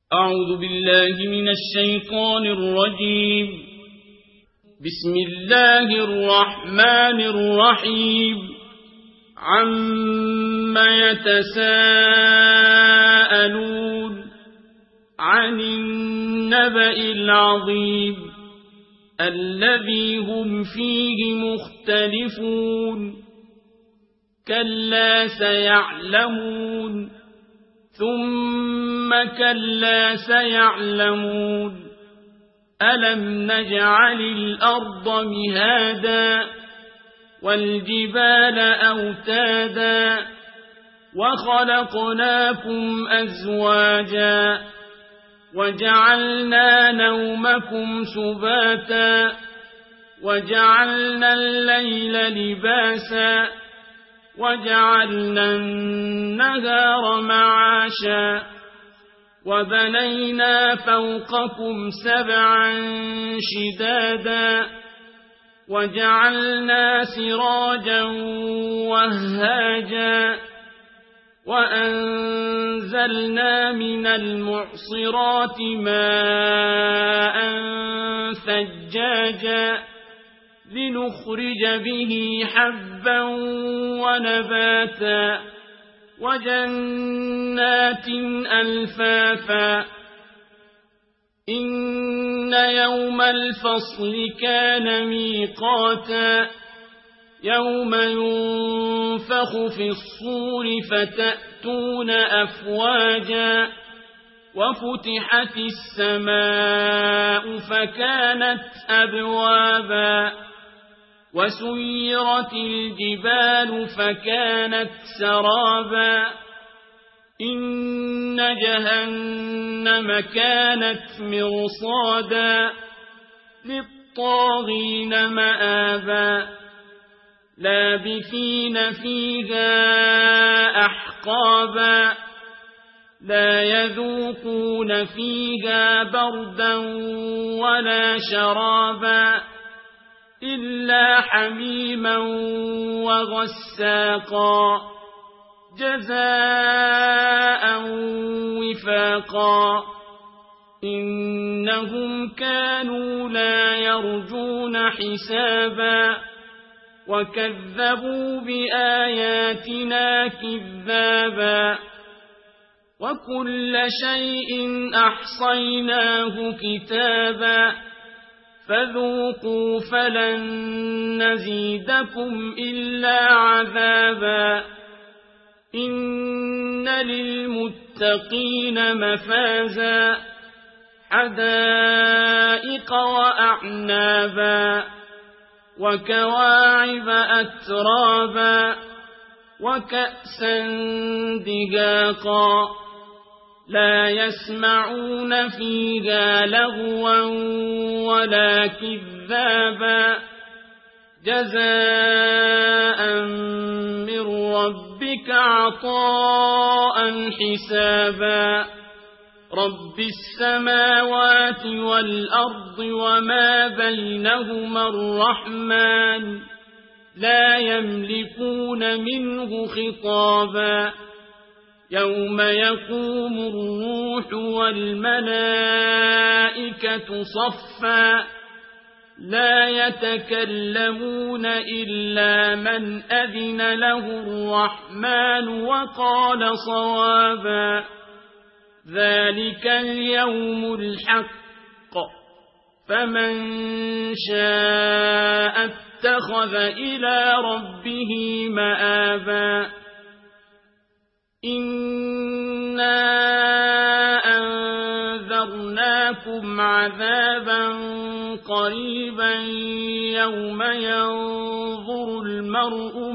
أعوذ بالله من الشيطان الرجيم. بسم الله الرحمن الرحيم. عَمَّ يتساءلون عن النبأ العظيم الذي هم فيه مختلفون كلا سيعلمون ثم كلا سيعلمون ألم نجعل الأرض مهادا والجبال أوتادا وخلقناكم أزواجا وجعلنا نومكم سباتا وجعلنا الليل لباسا وجعلنا النهار معاشا وبنينا فوقكم سبعا شدادا وجعلنا سراجا وهاجا وأنزلنا من المعصرات ماء ثجاجا لنخرج به حبا ونباتا وجنات ألفافا إن يوم الفصل كان ميقاتا يوم ينفخ في الصور فتأتون أفواجا وفتحت السماء فكانت أبوابا وسيرت الجبال فكانت سرابا إن جهنم كانت مرصادا للطاغين مآبا لابثين فيها أحقابا لا يذوقون فيها بردا ولا شرابا إلا حميما وغساقا جزاء وفاقا إنهم كانوا لا يرجون حسابا وكذبوا بآياتنا كذابا وكل شيء أحصيناه كتابا فذوقوا فلن نزيدكم إلا عذابا إن للمتقين مفازا حدائق وأعنابا وكواعب أترابا وكأسا دهاقا لا يسمعون فيها لغوا ولا كذابا جزاء من ربك عطاء حسابا رب السماوات والأرض وما بينهما الرحمن لا يملكون منه خطابا يوم يقوم الروح والملائكة صفا لا يتكلمون إلا من أذن له الرحمن وقال صوابا ذلك اليوم الحق فمن شاء اتخذ إلى ربه مآبا إنا أنذرناكم عذابا قريبا يوم ينظر المرء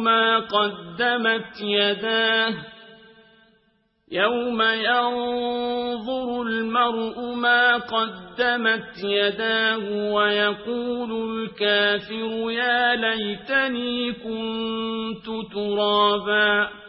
ما قدمت يداه ويقول الكافر يا ليتني كنت ترابا